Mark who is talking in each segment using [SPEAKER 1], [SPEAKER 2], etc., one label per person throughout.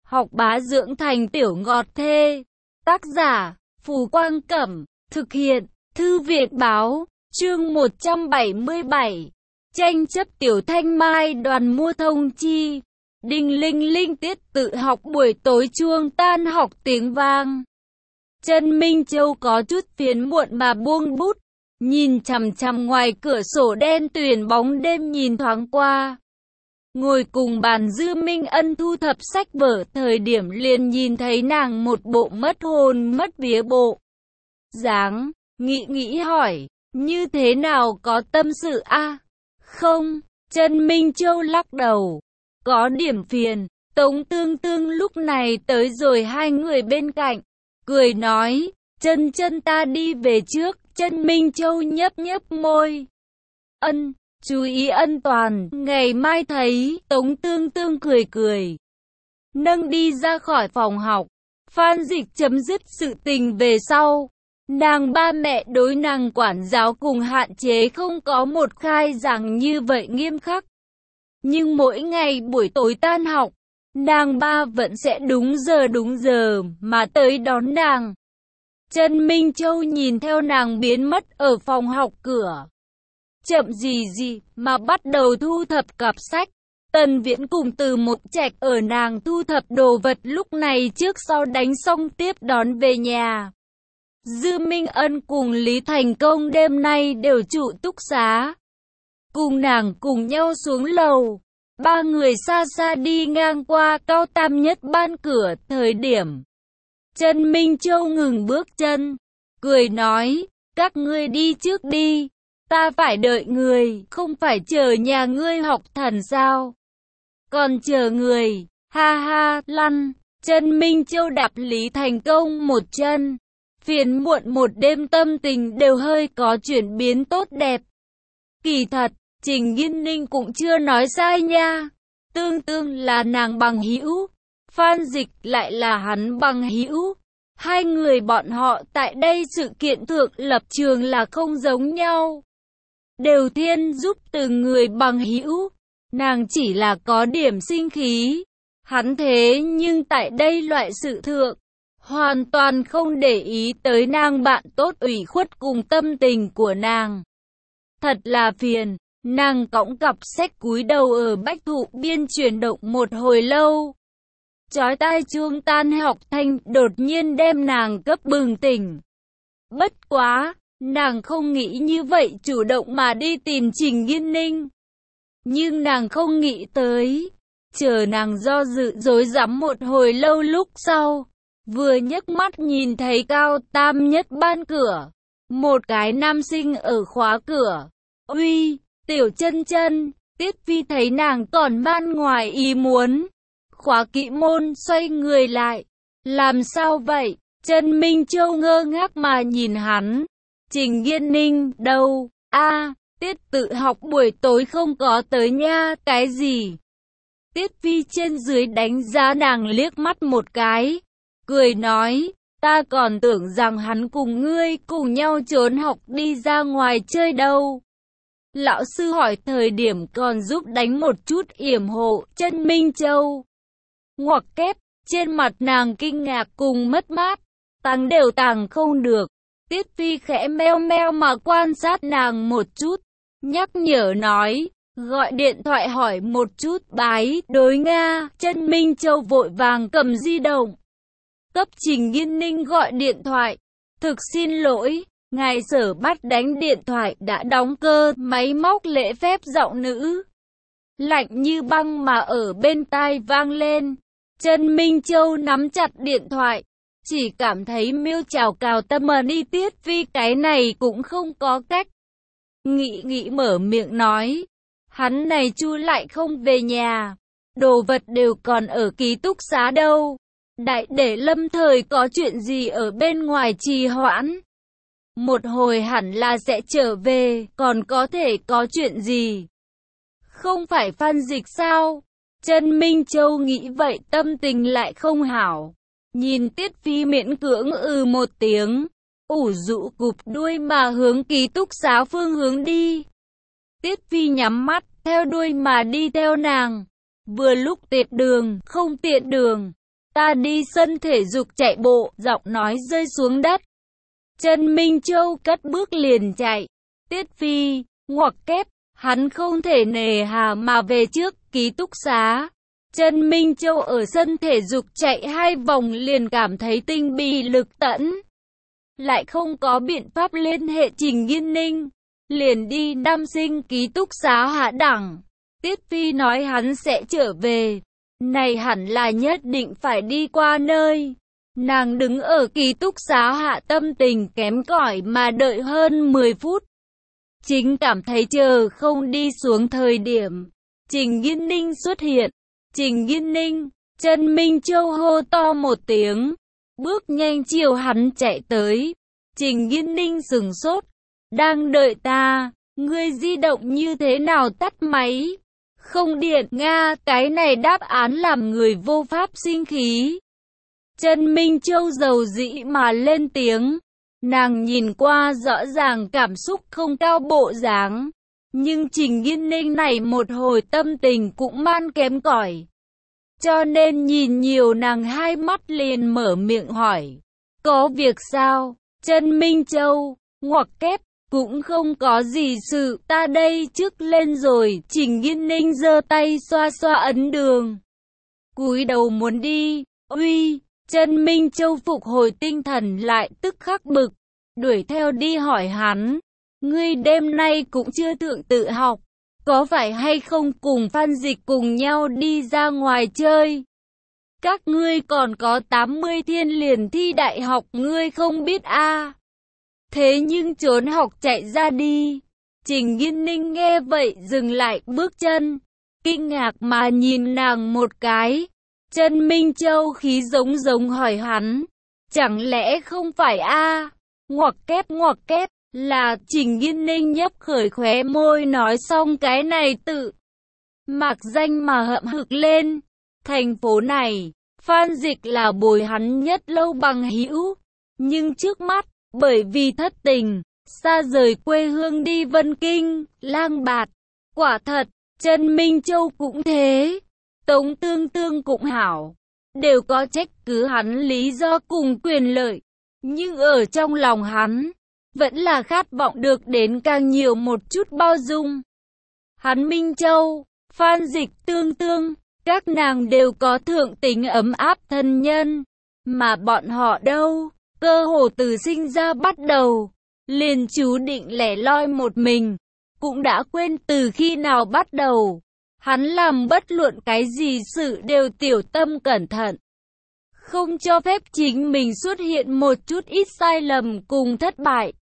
[SPEAKER 1] học bá dưỡng thành tiểu ngọt thê. Tác giả, Phù Quang Cẩm, thực hiện, Thư viện Báo, chương 177. Tranh chấp Tiểu Thanh Mai đoàn mua thông chi. Đinh linh linh tiết tự học buổi tối chuông tan học tiếng vang. Trần Minh Châu có chút phiền muộn mà buông bút, nhìn chằm chằm ngoài cửa sổ đen tuyền bóng đêm nhìn thoáng qua. Ngồi cùng bàn Dư Minh Ân thu thập sách vở thời điểm liền nhìn thấy nàng một bộ mất hồn mất vía bộ dáng, nghĩ hỏi, như thế nào có tâm sự a? Không, Trần Minh Châu lắc đầu, có điểm phiền. Tống Tương Tương lúc này tới rồi hai người bên cạnh, cười nói, chân ta đi về trước. Trần Minh Châu nhấp môi. Ân, chú ý an toàn, ngày mai thấy. Tống Tương Tương cười. Nâng đi ra khỏi phòng học. Phan Dịch chấm dứt sự tình về sau. Nàng ba mẹ đối nàng quản giáo cùng hạn chế không có một khai giảng như vậy nghiêm khắc. Nhưng mỗi ngày buổi tối tan học, nàng ba vẫn sẽ đúng giờ mà tới đón nàng. Trần Minh Châu nhìn theo nàng biến mất ở phòng học cửa. Chậm gì mà bắt đầu thu thập cặp sách. Tần Viễn cùng Từ Một Trạch ở nàng thu thập đồ vật lúc này trước sau đánh xong tiếp đón về nhà. Dư Minh Ân cùng Lý Thành Công đêm nay đều trụ túc xá. Cùng nàng cùng nhau xuống lầu. Ba người xa đi ngang qua Cao Tam Nhất ban cửa thời điểm. Trần Minh Châu ngừng bước chân, cười nói, các ngươi đi trước đi, ta phải đợi người, không phải chờ nhà ngươi học thần sao? Còn chờ người, ha lăn. Trần Minh Châu đạp Lý Thành Công một chân, phiền muộn một đêm tâm tình đều hơi có chuyển biến tốt đẹp. Kỳ thật, Trình Nghiên Ninh cũng chưa nói sai nha, Tương là nàng bằng hữu, Phan Dịch lại là hắn bằng hữu. Hai người bọn họ tại đây sự kiện thượng lập trường là không giống nhau. Đều thiên giúp từng người bằng hữu, nàng chỉ là có điểm sinh khí. Hắn thế nhưng tại đây loại sự thượng, hoàn toàn không để ý tới nàng bạn tốt ủy khuất cùng tâm tình của nàng. Thật là phiền. Nàng cõng cặp sách cúi đầu ở bách thụ biên chuyển động một hồi lâu. Chói tai chuông tan học thanh đột nhiên đem nàng cấp bừng tỉnh. Bất quá, nàng không nghĩ như vậy chủ động mà đi tìm Trình Nghiên Ninh. Nhưng nàng không nghĩ tới, chờ nàng do dự rối rắm một hồi lâu lúc sau, vừa nhấc mắt nhìn thấy Cao Tam Nhất ban cửa, một cái nam sinh ở khóa cửa. Uy, Tiểu chân, Tiết Phi thấy nàng còn ban ngoài ý muốn. Khóa kỹ môn xoay người lại. Làm sao vậy? Trần Minh Châu ngơ ngác mà nhìn hắn. Trình Nghiên Ninh, đâu? Tiết tự học buổi tối không có tới nha. Cái gì? Tiết Phi trên dưới đánh giá nàng liếc mắt một cái. Cười nói, ta còn tưởng rằng hắn cùng ngươi cùng nhau trốn học đi ra ngoài chơi đâu. Lão sư hỏi thời điểm còn giúp đánh một chút yểm hộ. Trần Minh Châu ngoặc kép, trên mặt nàng kinh ngạc cùng mất mát, tàng đều tàng không được. Tiết Phi khẽ meo mà quan sát nàng một chút, nhắc nhở nói, gọi điện thoại hỏi một chút bái đối Nga. Trần Minh Châu vội vàng cầm di động, cấp Trình Nghiên Ninh gọi điện thoại. Thực xin lỗi, ngài Sở bắt đánh điện thoại đã đóng cơ. Máy móc lễ phép giọng nữ lạnh như băng mà ở bên tai vang lên. Trần Minh Châu nắm chặt điện thoại, chỉ cảm thấy miêu chào cào tâm đi. Tiết Phi cái này cũng không có cách. Nghĩ mở miệng nói, hắn này chu lại không về nhà, đồ vật đều còn ở ký túc xá đâu. Đại để lâm thời có chuyện gì ở bên ngoài trì hoãn, một hồi hẳn là sẽ trở về, còn có thể có chuyện gì? Không phải Phan Dịch sao? Trần Minh Châu nghĩ vậy tâm tình lại không hảo. Nhìn Tiết Phi miễn cưỡng một tiếng, ủ rũ cụp đuôi mà hướng ký túc xá phương hướng đi. Tiết Phi nhắm mắt, theo đuôi mà đi theo nàng. Vừa lúc tiện đường, không tiện đường, Ta đi sân thể dục chạy bộ, giọng nói rơi xuống đất. Trần Minh Châu cất bước liền chạy. Tiết Phi, ngoặc kép, hắn không thể nề hà mà về trước ký túc xá. Trần Minh Châu ở sân thể dục chạy 2 vòng liền cảm thấy tinh bị lực tẫn. Lại không có biện pháp liên hệ Trình Nghiên Ninh. Liền đi nam sinh ký túc xá hạ đẳng. Tiết Phi nói hắn sẽ trở về. Này hẳn là nhất định phải đi qua nơi. Nàng đứng ở ký túc xá hạ tâm tình kém cỏi mà đợi hơn 10 phút. Chính cảm thấy chờ không đi xuống thời điểm. Trình Nghiên Ninh xuất hiện. Trình Nghiên Ninh, Trần Minh Châu hô to một tiếng. Bước nhanh chiều hắn chạy tới. Trình Nghiên Ninh sửng sốt. Đang đợi ta, ngươi di động như thế nào tắt máy? Không điện Nga, cái này đáp án làm người vô pháp sinh khí. Trần Minh Châu dầu dĩ mà lên tiếng. Nàng nhìn qua rõ ràng cảm xúc không cao bộ dáng. Nhưng Trình Nghiên Ninh này một hồi tâm tình cũng man kém cỏi. Cho nên nhìn nhiều nàng 2 mắt liền mở miệng hỏi. Có việc sao? Trần Minh Châu, ngoặc kép, cũng không có gì sự, ta đây trước lên rồi. Trình Nghiên Ninh giơ tay xoa xoa ấn đường. Cúi đầu muốn đi, uy, Trần Minh Châu phục hồi tinh thần lại tức khắc bực. Đuổi theo đi hỏi hắn. Ngươi đêm nay cũng chưa thượng tự học. Có phải hay không cùng Phan Dịch cùng nhau đi ra ngoài chơi? Các ngươi còn có 80 thiên liền thi đại học ngươi không biết a? Thế nhưng trốn học chạy ra đi. Trình Nghiên Ninh nghe vậy dừng lại bước chân. Kinh ngạc mà nhìn nàng một cái. Trần Minh Châu khí giống giống hỏi hắn. Chẳng lẽ không phải a? Ngoặc kép. Là Trình Nghiên Ninh nhấp khởi khóe môi nói xong cái này tự mạc danh mà hậm hực lên. Thành phố này, Phan Dịch là bồi hắn nhất lâu bằng hữu. Nhưng trước mắt, bởi vì thất tình, xa rời quê hương đi Vân Kinh, lang bạt. Quả thật, Trần Minh Châu cũng thế. Tống Tương Tương cũng hảo. Đều có trách cứ hắn lý do cùng quyền lợi. Nhưng ở trong lòng hắn, vẫn là khát vọng được đến càng nhiều một chút bao dung. Hắn Minh Châu, Phan Dịch, Tương Tương, các nàng đều có thượng tính ấm áp thân nhân. Mà bọn họ đâu, cơ hồ từ sinh ra bắt đầu, liền chú định lẻ loi một mình. Cũng đã quên từ khi nào bắt đầu. Hắn làm bất luận cái gì sự đều tiểu tâm cẩn thận. Không cho phép chính mình xuất hiện một chút ít sai lầm cùng thất bại.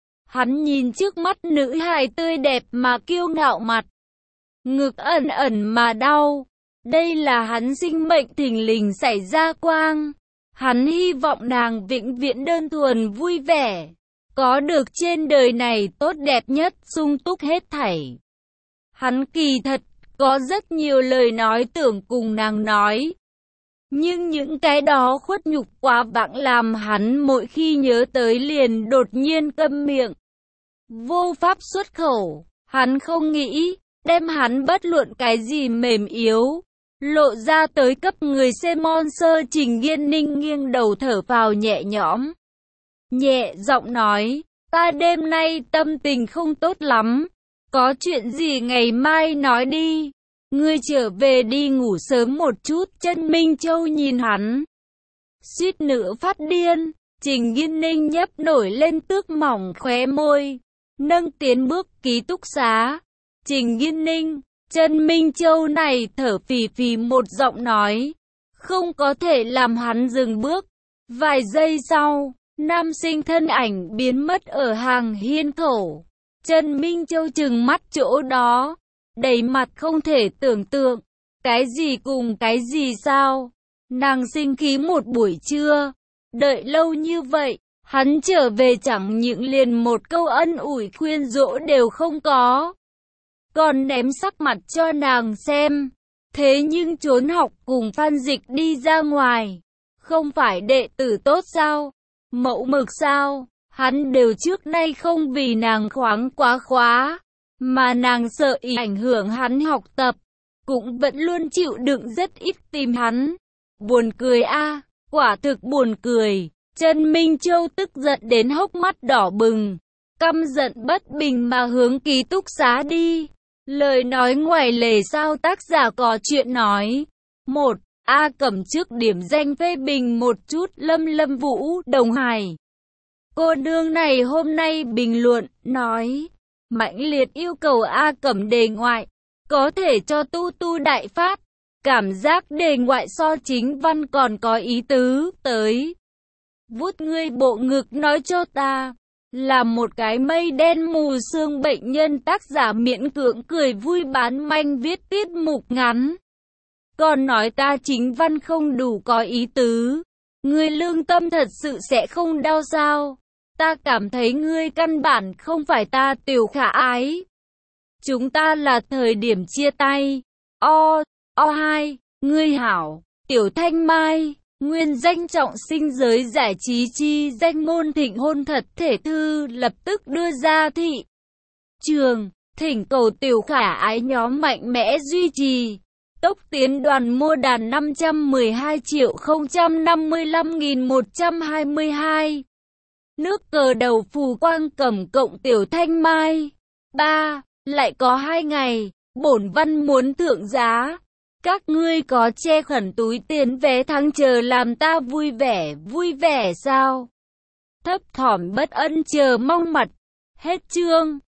[SPEAKER 1] Hắn nhìn trước mắt nữ hài tươi đẹp mà kiêu ngạo mặt. Ngực ẩn ẩn mà đau. Đây là hắn sinh mệnh thình lình xảy ra quang. Hắn hy vọng nàng vĩnh viễn đơn thuần vui vẻ. Có được trên đời này tốt đẹp nhất sung túc hết thảy. Hắn kỳ thật có rất nhiều lời nói tưởng cùng nàng nói. Nhưng những cái đó khuất nhục quá vãng làm hắn mỗi khi nhớ tới liền đột nhiên câm miệng. Vô pháp xuất khẩu, hắn không nghĩ, đem hắn bất luận cái gì mềm yếu, lộ ra tới cấp người xem sơ. Trình Nghiên Ninh nghiêng đầu thở vào nhẹ nhõm. Nhẹ giọng nói, ta đêm nay tâm tình không tốt lắm, có chuyện gì ngày mai nói đi. Ngươi trở về đi ngủ sớm một chút. Trần Minh Châu nhìn hắn, suýt nữa phát điên. Trình Nghiên Ninh nhấp nổi lên tước mỏng khóe môi, nâng tiến bước ký túc xá. Trình Nghiên Ninh, Trần Minh Châu này thở phì phì một giọng nói, không có thể làm hắn dừng bước. Vài giây sau, nam sinh thân ảnh biến mất ở hàng hiên khẩu. Trần Minh Châu trừng mắt chỗ đó, đầy mặt không thể tưởng tượng. Cái gì cùng cái gì sao? Nàng sinh khí một buổi trưa. Đợi lâu như vậy, hắn trở về chẳng những liền một câu ân ủi khuyên dỗ đều không có. Còn ném sắc mặt cho nàng xem. Thế nhưng trốn học cùng Phan Dịch đi ra ngoài. Không phải đệ tử tốt sao? Mẫu mực sao? Hắn đều trước nay không vì nàng khoáng quá khóa. Mà nàng sợ ý ảnh hưởng hắn học tập, cũng vẫn luôn chịu đựng rất ít tìm hắn. Buồn cười a, quả thực buồn cười. Trần Minh Châu tức giận đến hốc mắt đỏ bừng, căm giận bất bình mà hướng ký túc xá đi. Lời nói ngoài lề sao tác giả có chuyện nói. 1. A Cẩm trước điểm danh phê bình một chút Lâm Vũ Đồng Hải. Cô nương này hôm nay bình luận, nói, mãnh liệt yêu cầu A Cẩm đề ngoại, có thể cho tu đại phát. Cảm giác đề ngoại so chính văn còn có ý tứ, tới. Vuốt ngươi bộ ngực nói cho ta, là một cái mây đen mù sương bệnh nhân. Tác giả miễn cưỡng cười vui bán manh viết tiết mục ngắn. Còn nói ta chính văn không đủ có ý tứ. Ngươi lương tâm thật sự sẽ không đau sao? Ta cảm thấy ngươi căn bản không phải ta Tiểu Khả Ái. Chúng ta là thời điểm chia tay. O2, ngươi hảo, Tiểu Thanh Mai, nguyên danh trọng sinh giới giải trí chi danh môn thịnh hôn thật thể thư lập tức đưa ra thị trường, thỉnh cầu Tiểu Khả Ái nhóm mạnh mẽ duy trì. Tốc tiến đoàn mua đàn 512.055.122. Nước cờ đầu Phù Quang Cẩm cộng Tiểu Thanh Mai. 3. Lại có 2 ngày, bổn văn muốn thượng giá. Các ngươi có che khẩn túi tiền vé thắng chờ làm ta vui vẻ sao? Thấp thỏm bất ân chờ mong mặt. Hết chương.